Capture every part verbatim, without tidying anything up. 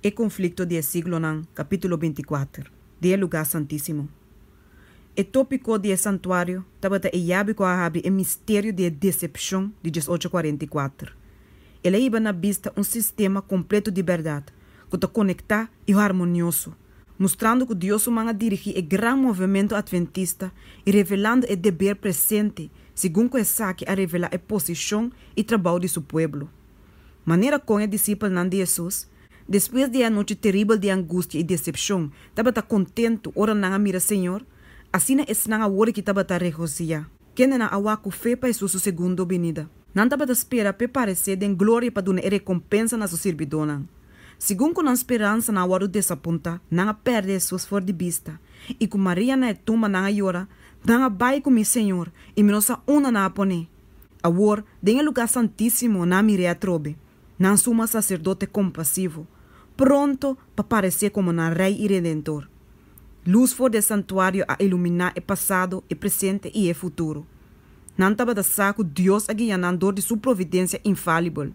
E conflicto de siglo nan, capítulo veinticuatro, de lugar santíssimo. E tópico de santuário, tabata e yabi ko ahabi e mistério de decepção de dezoito quarenta e quatro. Ele iba na vista um sistema completo de verdade, que está conectado e harmonioso, mostrando que Deus humana dirige o grande movimento adventista e revelando o dever presente, segundo que saque a revelar a posição e trabalho de seu povo. Maneira como o discípulo de Jesus, depois de a noite terrível de angústia e decepção, estava contente, ora não mira Senhor, assim é esse não hora que estava a regocijar. Quem não awa com fé para sua segunda vinda. Não estava a esperar para parecer de glória para dar recompensa na sua servidora. Segundo com a esperança na hora de desapontar, não perde suas fora de vista. E com Maria na tumba não llora, não vai com meu Senhor, e menos uma na apone. Agora, em lugar santíssimo, não mire a trobe. Não suma sacerdote compassivo, pronto para parecer como um rei e redentor. Luz for do santuário a iluminar o passado, o presente e o futuro. Não estava de saco Deus a guiando de sua providência infalível.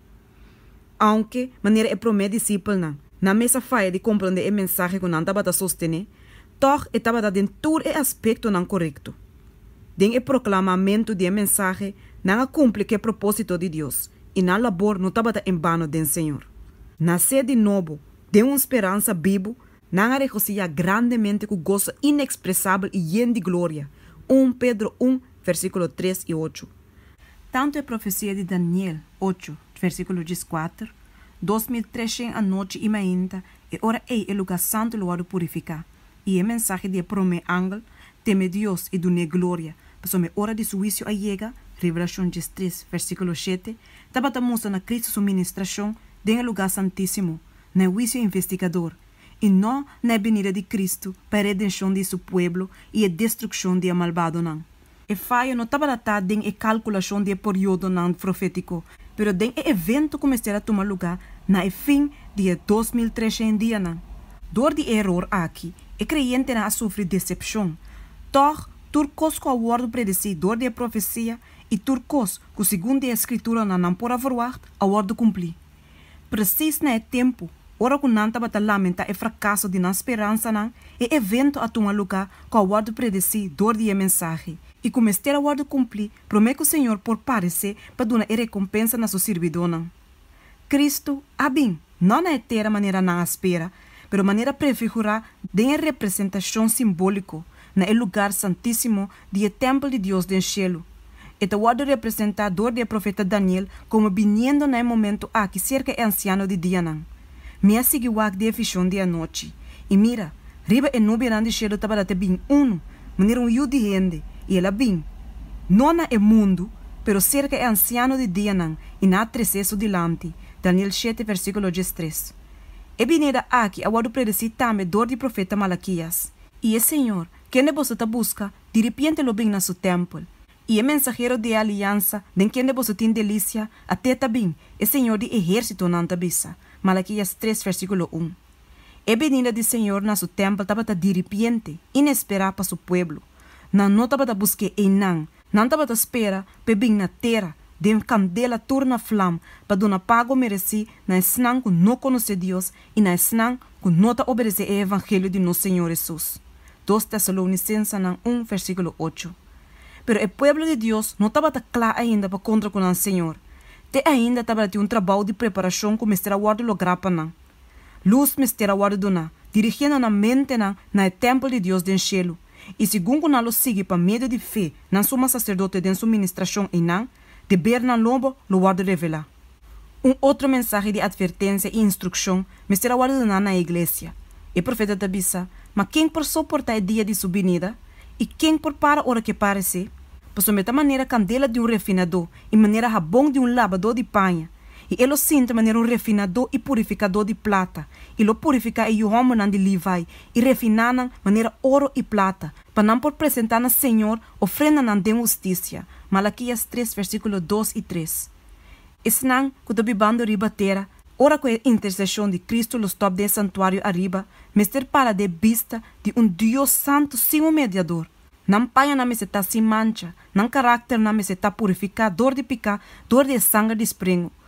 Aunque, maneira é promete discípulo não, na mesa faia de compreender o mensagem que não estava de sostener, toch estava de dentro o aspecto não correto. Den o proclamamento de mensagem não cumpre o propósito de Deus. E na labor não estava em vano do Senhor. Nascer de novo, de uma esperança viva, não regocija grandemente com gozo inexpressável e lleno de glória. um Pedro um, versículo três e oito. Tanto a profecia de Daniel oito, versículo quatro, dois mil trezentos a noite e ainda, e ora é o lugar santo lugar purificar. E a mensagem de prome ángel, teme Deus e dune glória, para a hora de seu juízo a chega, Revelação três, versículo sete, estava a mostrar na Cristo sua ministração em lugar santíssimo, na juízo investigador, e não na venida de Cristo para a redenção de seu povo e a destruição de malvado não. E falha não estava datado em a calculação de período não profético, pero em o evento começar a tomar lugar na fim de dois mil trezentos dias não. Dor de erro aqui, o creyente não sofre decepção, toch turcos com o word predecedor de profecia e turcos que segundo a escritura não pode verwacht a word cumprir. Precis na tempo, ora que não estava a lamentar o fracasso de na esperança não, e evento a tomar lugar com a word predecedor de mensagem. E como este a word cumprir, promete que o Senhor por parecer para dar a recompensa na sua servidão não. Cristo, a bem, não na eterna maneira não espera, pero maneira prefigurar de representação simbólica na lugar santíssimo do templo de Deus do céu. E o word representador do profeta Daniel como vindo no momento aqui cerca de anciano de dia não. Me seguiu o de visão de a noite. E mira, riba e nube de céu estava até bem um, maneira um yu de gente, e ela bem. Não é mundo, pero cerca de anciano de dia não, e na trecesso dilante. Daniel sete, versículo três. E vinda aqui a word predeci também dor de profeta Malaquias. E o Senhor, quem você busca, de repente lo bem na seu templo. E o mensageiro de aliança, de quem você tem delícia, até também, o Senhor de exército não tabisa. Malaquias três, versículo um. E venida do Senhor na seu templo estava de repente, inesperada para seu povo. Não não estava a buscar em não, não estava a esperar para bem na terra, de uma candela turna flama, para dar pago mereci na esnang que não conhece Deus e na esnang que não está obedece o evangelho de nosso Senhor Jesus. dois Tessalonicenses um, versículo oito. Pero o povo de Deus não estava claro ainda para contra com o Senhor. Te ainda estava a ter um trabalho de preparação com o mestre Ward lograpa não. Luz mestre Ward dona, dirigindo na mente não na templo de Deus do céu. E segundo não lo sigue para meio de fé, não suma sacerdote de sua ministração e não, de ber na lobo lo Ward revela. Um outro mensagem de advertência e instrução mestre Ward dona na igreja. E profeta tabisa, mas quem por suportar o dia de sua vinda e quem por para a hora que parece, por somente a maneira candela de um refinador e maneira rabão de um lavador de panha, e ele sinta maneira um refinador e purificador de plata, e lo purificar e o homem de Levi, e refinar maneira ouro e plata, para não por apresentar na Senhor ofrenda não de justiça. Malaquias três, versículo dois e três. Esse não, que do bibando riba terra, ora com a intercessão de Cristo los top de santuário arriba, mester para de vista de um Deus santo sem um mediador. Não paia na meseta sem mancha, não carácter na meseta purificar, dor de picar, dor de sangue de espringo.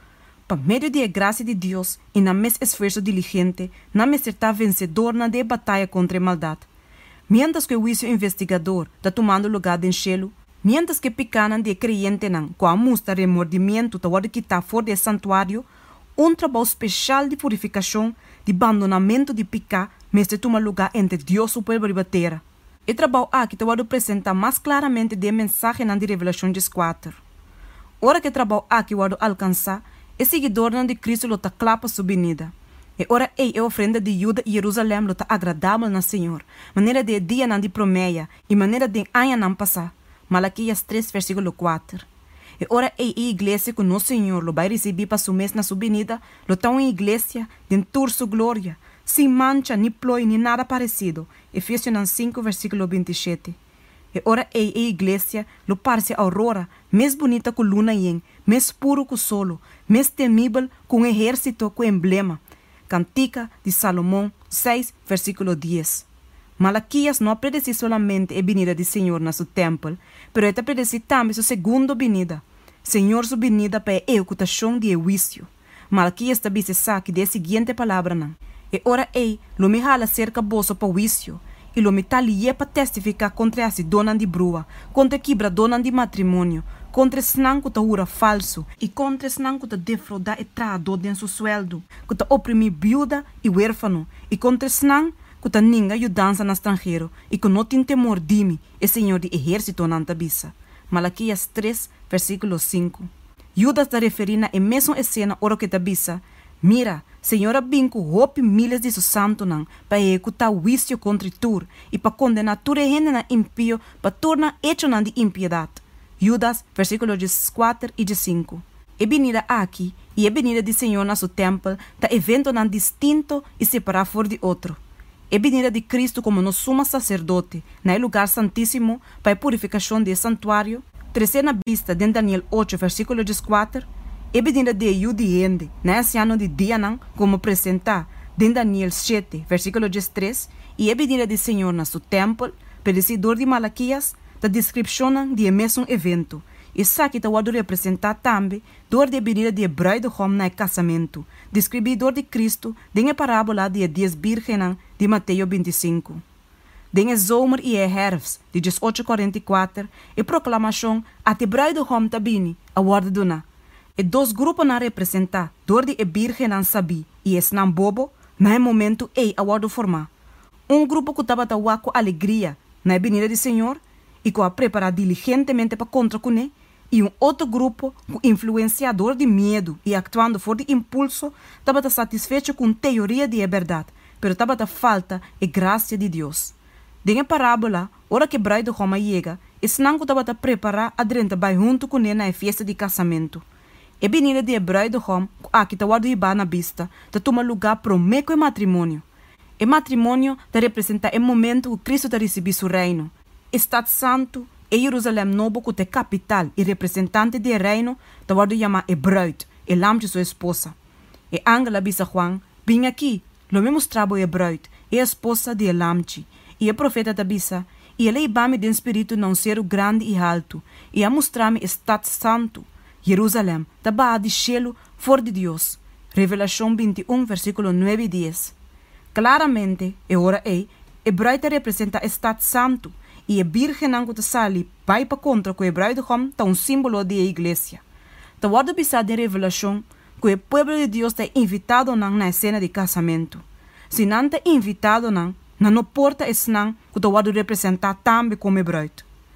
por meio da graça de Deus e na mes esforço diligente, na mes estar vencedor na de batalha contra a maldade. Mientras que o juízo investigador está tomando lugar no cielo, mientras que picanan de creyente nan, com a musta remordimento tá wado que tá fora do santuário, um trabalho especial de purificação, de abandonamento de picar, mas de tomar lugar entre Deus e o povo de terra. E trabalho aqui tá wado apresentar mais claramente de mensagem na de Revelação quatro. Ora que trabalho aqui wado alcançar, é seguidor de Cristo lo tá clapa sua venida. E ora ei é ofrenda de Judá e Jerusalém lo tá agradável na Senhor, maneira de dia nan de promeia e maneira de anha nan passar. Malaquias três, versículo quatro. E ora ei a igreja que o nosso Senhor lo vai receber para sua mês na sua venida, lo tá uma igreja dentro sua glória, sem mancha, nem ploi, nem nada parecido. Efésios cinco, versículo vinte e sete. E ora ei a igreja lo parece aurora, mais bonita que luna yen, mais puro que o solo, mais temível que um exército com emblema. Cantica de Salomão seis, versículo dez. Malaquias não predece solamente a venida do Senhor na seu templo, pero ele predece também sua segunda venida. Senhor sua venida para a executação de juízo. Malaquias também se sabe da seguinte palavra não. E ora ei, lo me hala cerca bolso para juízo, e lo me talie para testificar contra a dona de brua, contra a quebradona de matrimônio, contra snang que tá falso e contra snang que tá defraudar e traidor dentro do sueldo, que tá oprimir viúva e huérfano, e contra snang que tá ninguém ajudança no estrangeiro e que não tem temor de mim, e Senhor de exército não tabisa. Malaquias três, versículo cinco. Judas está referindo a mesma cena ora que tabisa. Mira, Senhora binco hope milhas de seus santos não para executar o juízo contra tu e para condenar toda gente na impio para tornar hecho na de impiedade. Judas, versículo quatro e cinco. E venida aqui e a venida do Senhor na seu templo está evento não distinto e separado fora de outro. E venida de Cristo como nosso sumo sacerdote no lugar santíssimo para a purificação do santuário, terceira vista de Daniel oito, versículo quatro. E venida de Yudiende, nesse ano de dia não, como apresentar de Daniel sete, versículo três, e a venida do Senhor na seu templo, predecedor de Malaquias, da descrição de mesmo evento. E sabe que está representar também dor de venida de bruidegom no casamento, describidor de Cristo, de a parábola de dez virgens de Mateus vinte e cinco. De a zomer e a herfst, de dezoito quarenta e quatro, e proclamação a te bruidegom tabini, a word dona. E dois grupos na representar, dor de e virgem não sabi, e es não bobo, na momento ei a word formar. Um grupo que estava com alegria na venida do Senhor, e que a preparar diligentemente para contra com ele, e um outro grupo, influenciador de medo e actuando por de impulso, estava satisfeito com teoria de verdade, pero estava falta e graça de Deus. De a parábola, ora que bride Roma chega, esse não estava preparar a drenta vai junto com ele na festa de casamento. E venida de bride Roma, aqui está o iba na vista, está toma lugar para o meco e matrimônio. E matrimônio está representa o momento que Cristo está recebendo seu reino. Estado Santo e Jerusalém Novo, que é capital e representante do reino, está o chamar e bruid, e lam de sua esposa. E Angela bisa Juan, vim aqui, lo me mostrava e bruid, e a esposa de Elamchi, e a profeta da bisa, e ele iba-me de espírito não ser grande e alto, e a mostrar-me Estado Santo, Jerusalém, da de cielo, fora de Deus. Revelação vinte e um, versículo nove e dez. Claramente, e ora é, e bruid representa Estado Santo, e a virgem não que sali vai para contra que o bruidegom está um símbolo da igreja. Está word bisa de revelação que o povo de Deus está invitado não na cena de casamento. Se não está invitado não, não porta esse não que está word representar também como bruid.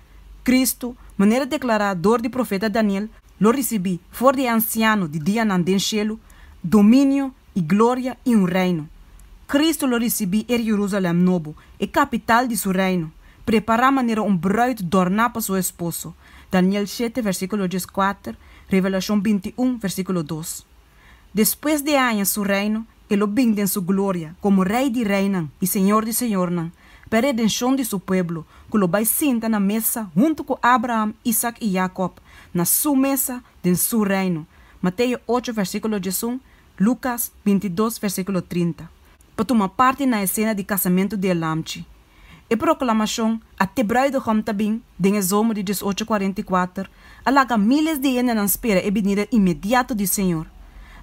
Cristo, maneira declarador de profeta Daniel, lo recebi fora de anciano de dia não den cielo, domínio e glória e um reino. Cristo lo recebi em Jerusalém Novo, e capital de seu reino. Preparar maneira um bruid dornar para seu esposo. Daniel sete, versículo quatro, Revelação vinte e um, versículo dois. Depois de anos seu reino, ele vem em sua glória, como rei de reina e senhor de senhor, para a redenção de seu povo, que lo vai sentar na mesa junto com Abraão, Isaac e Jacob, na sua mesa de seu reino. Mateus oito, versículo um, Lucas vinte e dois, versículo trinta. Para tomar parte na cena de casamento de Elamchi. E proclamação a te bruidegom também, de zomer de dezoito quarenta e quatro, alaga milhares de gente na espera e venida imediata do Senhor.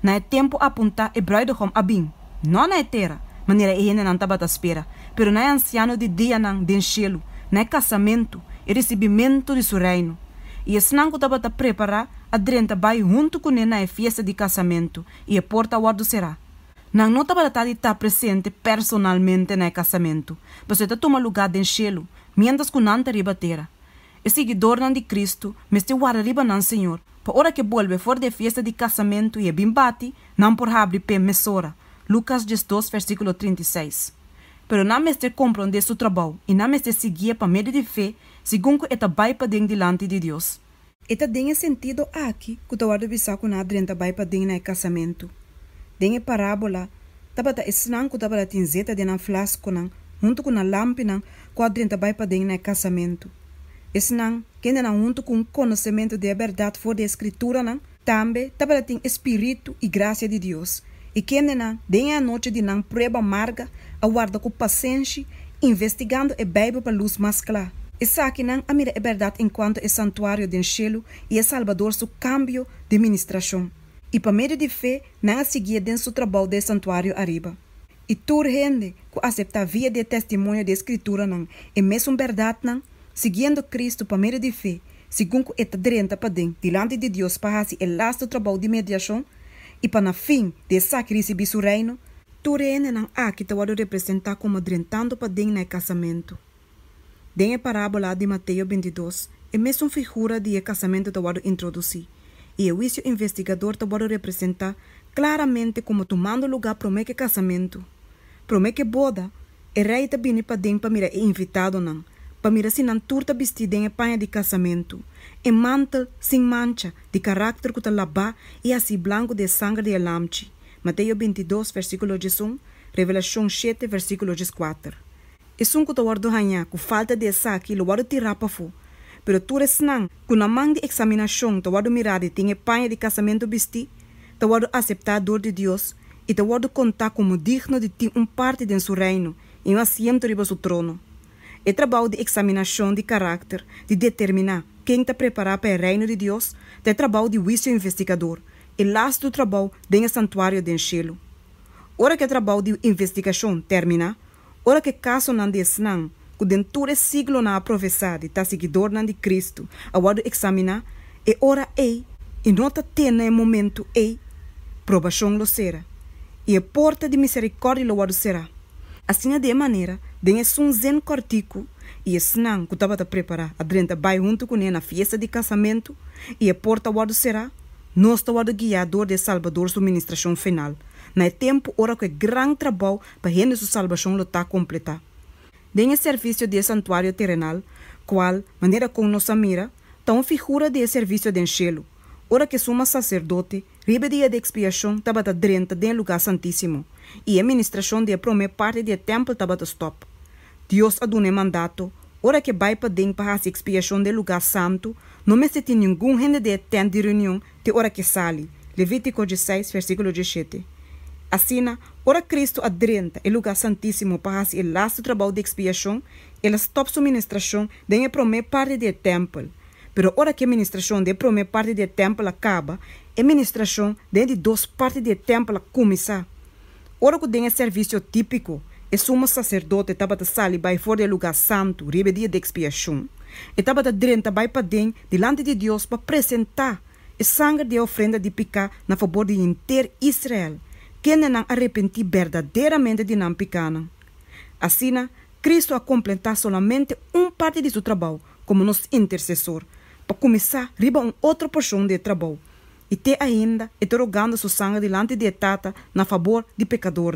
Na é tempo apuntar e bruidegom abim. Não na é terra, maneira e não tabata espera. Pero na é anciano de dia não den cielo, na é casamento e recebimento de seu reino. E esse não tabata preparar a drenta vai junto com ele na festa de casamento e a porta guardo será. Não não tabata estar presente personalmente na casamento, mas você toma lugar den cielo, mientras que não arriba terra. E seguidor não de Cristo, mas te guarda riba não Senhor. Para hora que vuelve fora de festa de casamento e bem bate, não por abrir pé mesora. Lucas dois, versículo trinta e seis. Pero não me compreender seu trabalho e não me seguir para meio de fé, segundo que eta vai para dentro delante de Deus. Eta tem sentido aqui que tu guarda bisar com a drenta vai para dentro no casamento. Tem parábola, tabata esnan que tabata tinzeta de na flasco nan, junto com a lâmpada, com a drenta vai para dentro no casamento. Esnan, que não junto com o conhecimento da verdade for da escritura nan, também tabata tem espírito e graça de Deus. E que não tem a noite de não prova amarga, aguarda com paciência, investigando a Bíblia para luz mais clara. E sabe não a mira a verdade enquanto é santuário do cielo e é salvador seu cambio de administração. E para meio de fé, não a seguir dentro do trabalho do santuário arriba. E toda gente que aceita via de testemunho da escritura não, é mesmo verdade não, seguindo Cristo para meio de fé, segundo é drenta para dentro, diante de Deus para fazer o lasto trabalho de mediação, e para no fim de sacrifício de seu reino, toda gente não há que te pode representar como drentando para dentro no casamento. Tem a parábola de Mateus vinte e dois, é mesmo figura de casamento que te pode introduzir. E o juízo investigador te pode representar claramente como tomando lugar para o casamento. Para o boda, o rei te vem para dentro para mirar e invitado não, para mirar se não turta vestido em panha de casamento, e mantel sem mancha, de caráter que te lava e assim branco de sangue de lamche. Mateus vinte e dois, versículo um, Revelação sete, versículo quatro. E são que te guardo hanha, com falta de saque, lo guardo tirar para fora. Pero tu resnan, com a mão de examinação, te guardo mirar e tem panha de casamento vesti, te guardo aceitar a dor de Deus e te guardo contar como digno de ti um parte de seu reino e um assento riba seu trono. É trabalho de examinação de caráter, de determinar quem está preparado para o reino de Deus, é trabalho de juízo investigador, e laço do trabalho dentro do santuário do cielo. Ora que o trabalho de investigação termina, ora que caso não desnan, que dentro do siglo na professade está seguidor não de Cristo, aguardo examinar, e ora ei, e nota tem no momento ei, provação lo será, e a porta de misericórdia lo guardo será. Assim de maneira, dentro um zen cortico, e senão que estava a preparar, a drenta vai junto com ele na festa de casamento, e a porta guardo será, nós estamos o guiador de Salvador sua ministração final. Na tempo, ora que grande trabalho para a sua salvação lo está completar. Dentro do serviço de santuário terrenal, qual, maneira como nossa mira, está uma figura de serviço de cielo. Ora que suma sacerdote, riba dia de expiação estava a drenta dentro do lugar santíssimo, e a ministração de a primeira parte do templo estava a stop. Deus a dune mandato, ora que vai para dentro para a expiação do lugar santo, não me sente nenhum gente de tenda de reunião de hora que sale. Levítico dezesseis, versículo dezessete. Assim, ora Cristo adrenta o lugar santíssimo para fazer o laço trabalho de expiação, ela stop sua ministração de a primeira parte do templo. Pero ora que a ministração da primeira parte do templo acaba, a ministração de duas partes do templo começa. Ora que tem serviço típico, e sumo sacerdote estava a sair para fora do lugar santo, riba dia de expiação, e estava a drenta para para dentro, diante de Deus, para apresentar o sangue de ofrenda de picar na favor de inteiro Israel, que não arrepentir verdadeiramente de não picar. Assim, Cristo a completar somente uma parte de seu trabalho como nosso intercessor, para começar riba uma outra porção de trabalho, e te ainda interrogando seu sangue diante de Tata na favor de pecador.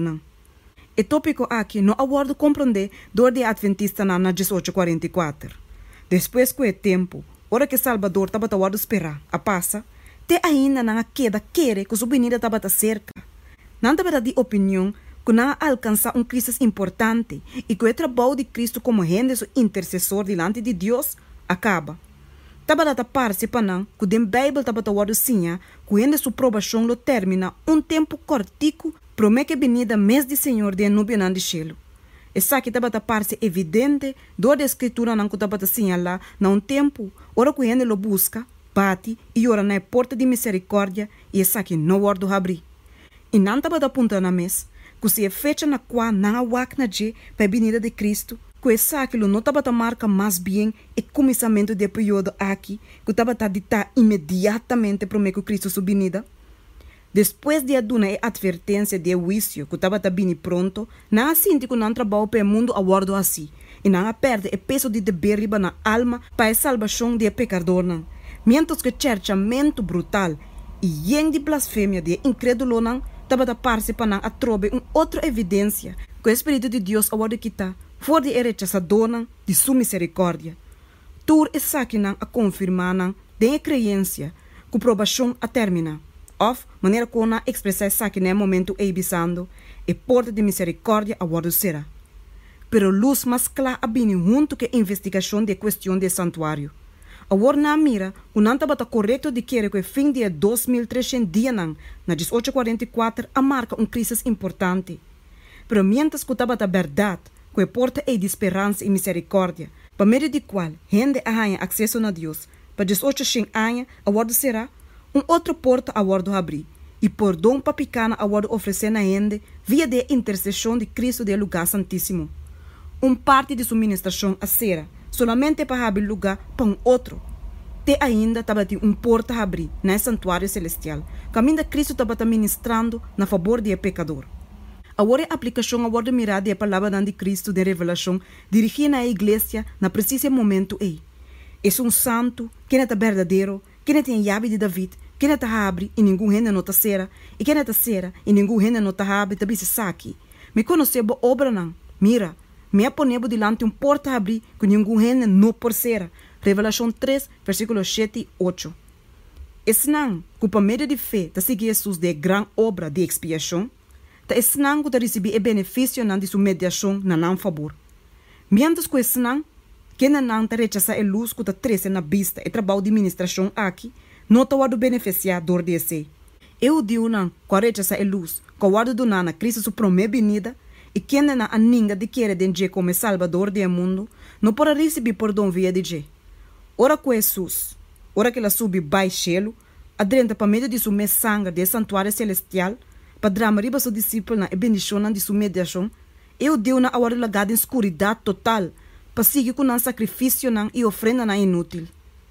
O tópico aqui não aguardo compreender dor de Adventista na dezoito quarenta e quatro. Depois que o tempo, hora que Salvador estava a esperar, a passa, te ainda não queda querer que sua venida estava a cerca. Não estava de opinião que não alcançar um Cristo importante e que o trabalho de Cristo como gente seu intercessor diante de Deus acaba. Estava a tapar-se para não que a Bíblia estava a dizer sim, que a sua provação lo termina um tempo cortico. Promete que venida mês de Senhor de nube não de cielo. Essa que estava a parte evidente, do da escritura não que estava a sinhalar, na um tempo, ora que ele lo busca, bate e ora na porta de misericórdia, e essa que não guardo abrir. E não estava apontando na mesa, que se é fecha na qual não há wak na je para a vinda de Cristo, que essa aquilo não estava a marcar mais bem o começamento do período aqui, que estava a ditar imediatamente para que Cristo sua vinda. Depois de dar a advertência de juízo que estava a vir pronto, não sinto que não trabalha para o mundo a bordo assim, e não perde o peso de dever riba na alma para a salvação de pecador. Mientras que cercamento brutal e yen de blasfêmia de incrédulo não estava a participar a trobe uma outra evidência que o Espírito de Deus a bordo quitar for de rechazador de sua misericórdia. Tur é saque a confirmar de a crença que a provação a termina. Of maneira como na expressar saque no momento ebisando e porta de misericórdia a bordo será. Pero luz mais clara a bini junto que a investigação de questão de santuário. A war na mira, o não estava correto de querer que o fim de dois mil e trezentos dias na dezoito quarenta e quatro a marca uma crise importante. Pero mientras que estava a verdade, que a porta é de esperança e misericórdia, para meio de qual gente a ganha acesso a Deus, para dezoito anos a bordo será, um outro porta a bordo abrir, e por dom para picana a bordo oferecer na gente via de intercessão de Cristo do lugar santíssimo. Um parte de sua ministração a será, solamente para abrir lugar para um outro. Te ainda estava um porta a abrir no santuário celestial, caminho de Cristo estava ministrando na favor do pecador. Agora a aplicação a bordo mirar de palavra de Cristo de revelação dirigida à igreja na preciso momento aí. É um santo que é verdadeiro, que tem a chave de David, que não abre e ninguém rende não será, e que não será e ninguém rende não abre, também se saque. Me conhecebo obra não, mira, me aponebo delante um porta a abrir que ninguém rende não por será. Revelação três, versículos sete e oito. Esse não, que por meio de fé, da seguir Jesus de grande obra de expiação, da esse não que receber o benefício de sua mediação na não favor. Mientras que esse não, que não te rechaça a luz que te trece na vista e trabalho de administração aqui, não te guardo beneficiador desse. Eu digo não, que rechaça a luz, que guardo do nana Cristo sua primeira vinda, e quem não a ninguém de querer de como salvador do mundo, não pode receber perdão via de je. Ora que Jesus, ora que ela sube baixo, adrenta para meio de sua sangue de santuário celestial, para drama riba seu discípulo na bendição de sua mediação, eu digo na hora lagada em escuridão total, para seguir com um sacrifício e ofrenda inútil.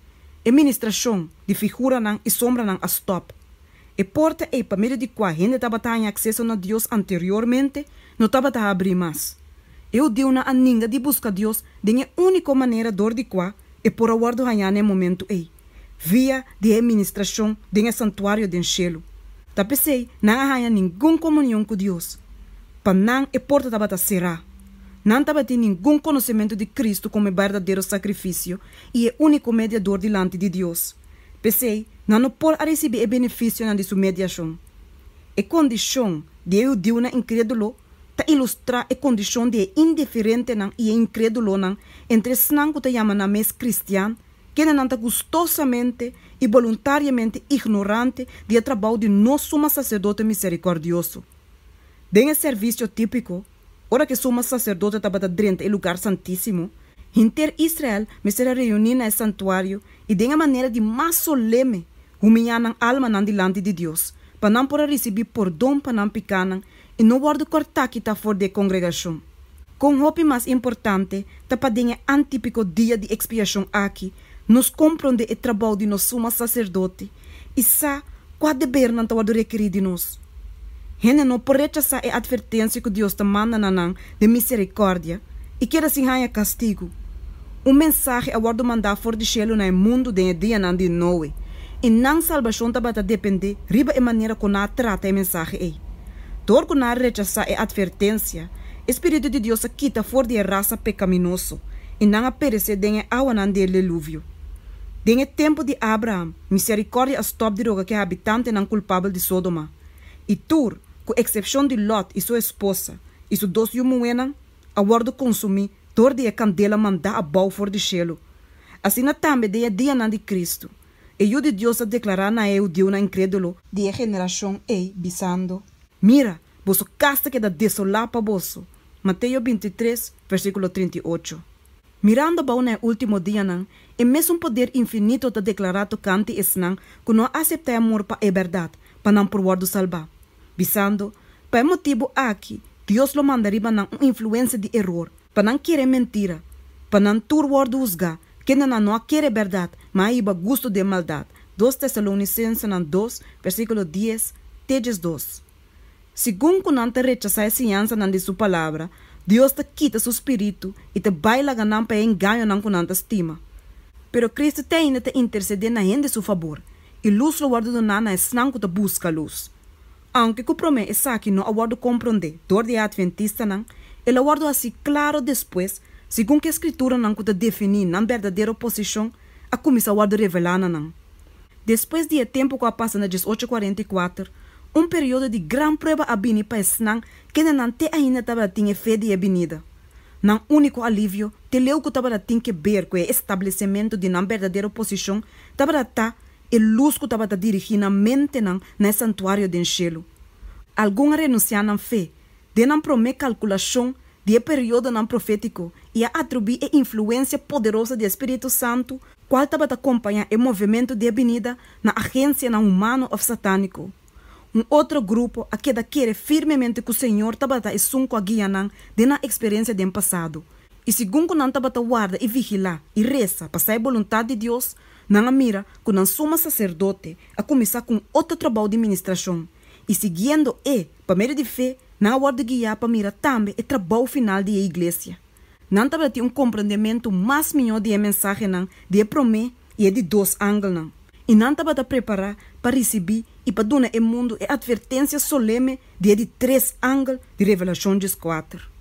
A ministração de figura e sombra a stop. E porta é para meio de qual a gente estava tendo acesso a Deus anteriormente, não estava a abrir mais. Eu digo na ninguém de buscar Deus de a única maneira dor de qual é por aguardo ganhar no momento aí, via de administração de um santuário de cielo. Ta pensei, não há nenhuma comunhão com Deus. Para não é porta estava a será. Não estava tendo nenhum conhecimento de Cristo como verdadeiro sacrifício e é único mediador delante de Deus. Pensei, não pode receber o benefício de sua mediação. A condição de eu Deus na incrédulo ta ilustra a condição de indiferente e incrédulo entre os que te chamam na mês cristiano, que não está gostosamente e voluntariamente ignorante do trabalho de nosso sumo sacerdote misericordioso. De um serviço típico, ora que sumo sacerdote estava dentro do lugar santíssimo, inter Israel me será reunir no santuário e de uma maneira de mais solene humilhar a alma delante de Deus, para não poder receber perdão para não pecar e não guardar cortar que está fora da congregação. Com o mais importante, está para um antípico dia de expiação aqui, nos compreende o trabalho de nosso sumo sacerdote e sabe qual dever não está requerir de nós. Gente não pode rechazar a advertência que Deus te manda de misericórdia e quer assim ganhar castigo. Um mensagem a guardo mandar fora de cielo no mundo de dia de Noé e não salvação está para depender riba a maneira como a trata a mensagem aí. Dor que não rechazar a advertência, o Espírito de Deus quita fora de raça pecaminoso e não aparece de água de dilúvio. Den tempo de Abraham, misericórdia stop de roga que é habitante não culpável de Sodoma. E tur, com exceção de Lot e sua esposa, e seus dois yumuenan, a guardo consumir dor de candela mandar a bau for de cielo. Assim também de dia de Cristo. E o de Deus a declarar na eu de uma incrédulo de geração ei bisando. Mira, vosso casta que da desolar para vosso. Mateus vinte e três, versículo trinta e oito. Mirando para o último dia, é mesmo um poder infinito de declarar tocante esse não, que não aceita amor para a verdade, para não provar do salvar. Bisando, para motivo aqui, Deus lo manda riba na influência de erro, para não querer mentira, para não tur word usga, que não não querer verdade, mas iba gosto de maldade. dois Tessalonicenses dois, versículo dez, tejes dois. Segundo que não te rechazar a ciência de sua palavra, Deus te quita seu espírito e te baila ganhar para enganar não com não te estima. Pero Cristo te ainda te interceder na gente a seu favor, e luz lo guarda do nana é snang que te busca luz. Aunque que o promete é aqui não aguardo compreender, dor de adventista não, ele aguardo assim claro depois, segundo que a escritura não que te definir na verdadeira posição, a começar a guarda revelar não. Depois de tempo que passa na dezoito quarenta e quatro, um período de grande prova abini para snang que não te ainda estava tinha fé de avenida. Não único alívio, te leu que estava tinha que ver com o estabelecimento de uma verdadeira posição, estava tá e luz que estava dirigindo na mente não no santuário de enchelo. Alguns renunciaram à fé, de não promer calculação de período não profético e a atribuir a influência poderosa do Espírito Santo, qual estava a acompanhar o movimento de avenida na agência não humano ou satânico. Um outro grupo a que quer firmemente que o Senhor estava a sunco a guia de na experiência do passado. E segundo não estava a guarda e vigilar e reza para sair a vontade de Deus, não mira que não suma sacerdote a começar com outro trabalho de administração. E seguindo e, para meio de fé, não aguarda guiar para mirar também o trabalho final da igreja. Não estava a ter um compreendimento mais melhor de mensagem não, de promessa e de dois ângulos. E não estava a preparar para receber e para dar ao mundo a advertência solene de, de três ângulos de Revelação quatro.